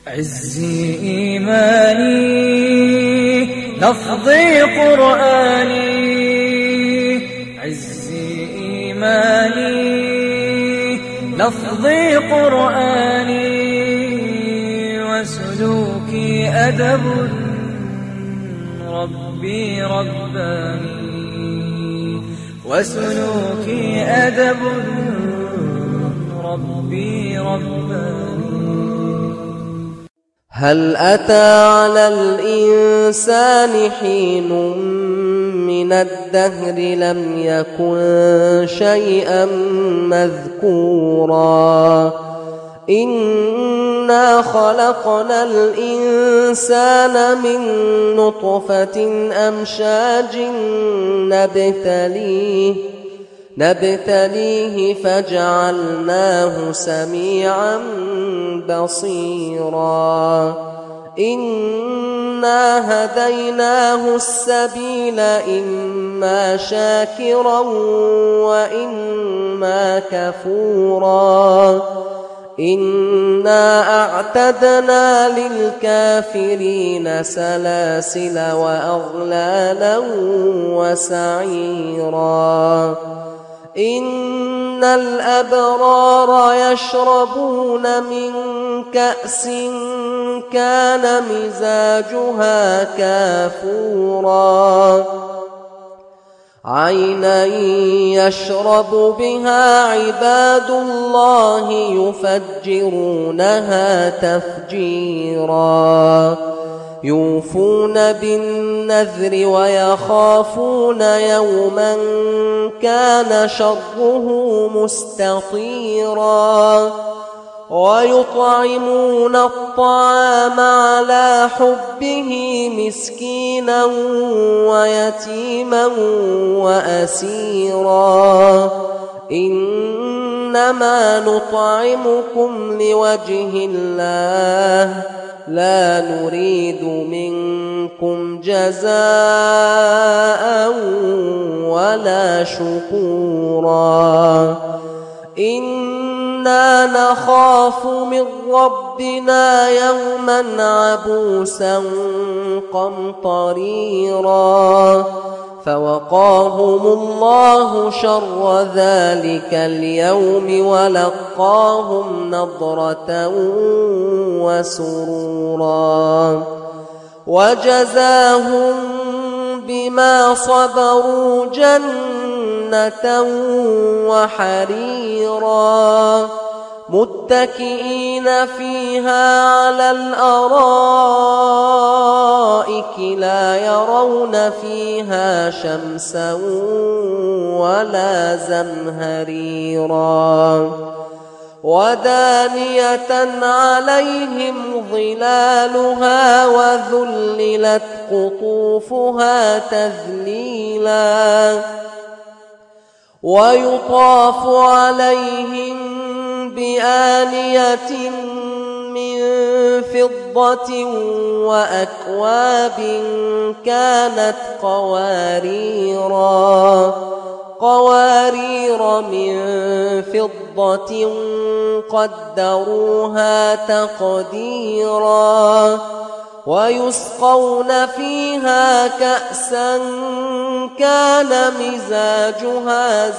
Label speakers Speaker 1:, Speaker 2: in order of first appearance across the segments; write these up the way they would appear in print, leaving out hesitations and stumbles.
Speaker 1: عزي إيماني لفظي قرآني، عزي إيماني لفظي قرآني، وسلوكي أدب ربي رباني، وسلوكي أدب ربي رباني.
Speaker 2: هل أتى على الإنسان حين من الدهر لم يكن شيئا مذكورا إنا خلقنا الإنسان من نطفة أمشاج نبتليه فجعلناه سميعا بصيرا إنا هديناه السبيل إما شاكرا وإما كفورا إنا أعتدنا للكافرين سلاسل وأغلالا وسعيرا إن الأبرار يشربون من كأس كان مزاجها كافورا عينا يشرب بها عباد الله يفجرونها تفجيرا يوفون بالنذر ويخافون يوما كان شره مستطيرا ويطعمون الطعام على حبه مسكينا ويتيما وأسيرا إنما نطعمكم لوجه الله لا نريد منكم جزاء ولا شكورا إنا نخاف من ربنا يوما عبوسا قمطريرا فوقاهم الله شر ذلك اليوم ولقاهم نضرة وسرورا وجزاهم بما صبروا جنة وحريرا متكئين فيها على الأرائك لا يرون فيها شمسا ولا زمهريرا ودانية عليهم ظلالها وذللت قطوفها تذليلا ويطاف عليهم بآنية من فضة وأكواب كانت قوارير من فضة قدروها تقديرا ويسقون فيها كأسا كان مزاجها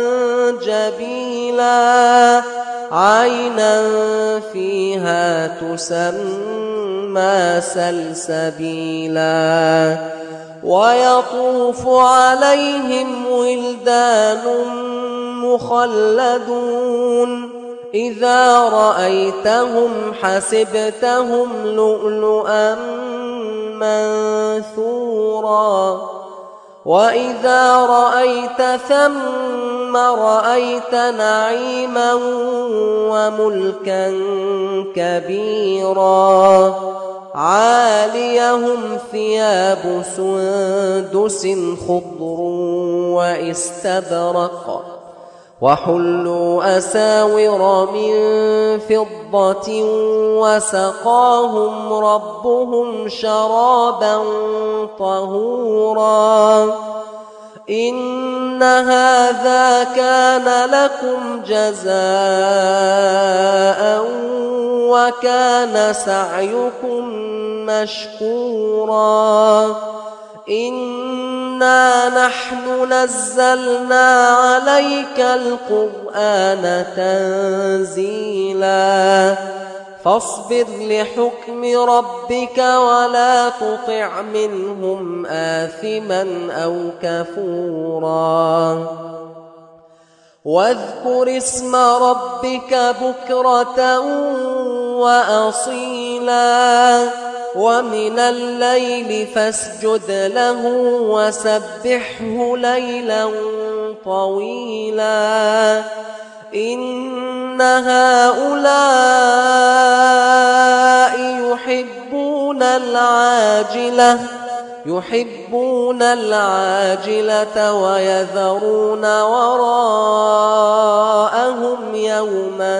Speaker 2: زنجبيلا عينا فيها تسمى سلسبيلا ويطوف عليهم ولدان مخلدون إذا رأيتهم حسبتهم لؤلؤا منثورا وإذا رأيت ثم رأيت نعيما وملكا كبيرا عاليهم ثياب سندس خضر واستبرق وحلوا أساور من فضة وسقاهم ربهم شرابا طهورا إن هذا كان لكم جزاء وكان سعيكم مشكورا إنا نحن نزلنا عليك القرآن تنزيلا فاصبر لحكم ربك ولا تطع منهم آثما أو كفورا واذكر اسم ربك بكرة وأصيلا ومن الليل فاسجد له وسبحه ليلا طويلا إن هؤلاء يحبون العاجلة ويذرون وراءهم يوما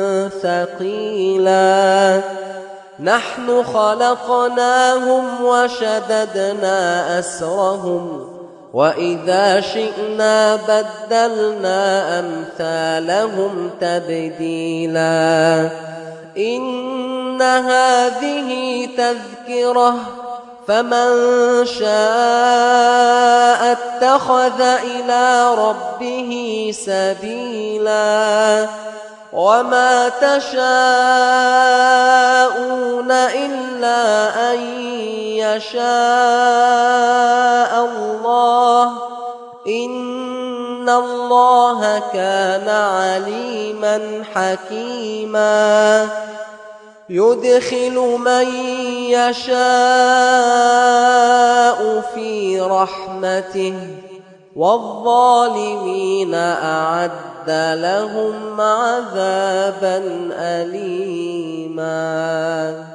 Speaker 2: ثقيلا نحن خلقناهم وشددنا أسرهم وإذا شئنا بدلنا أمثالهم تبديلا إن هذه تذكرة فمن شاء اتخذ إلى ربه سبيلا وما تشاءون إلا أن يشاء الله إن الله كان عليما حكيما يدخل من يشاء في رحمته والظالمين أعد لهم عذابا أليما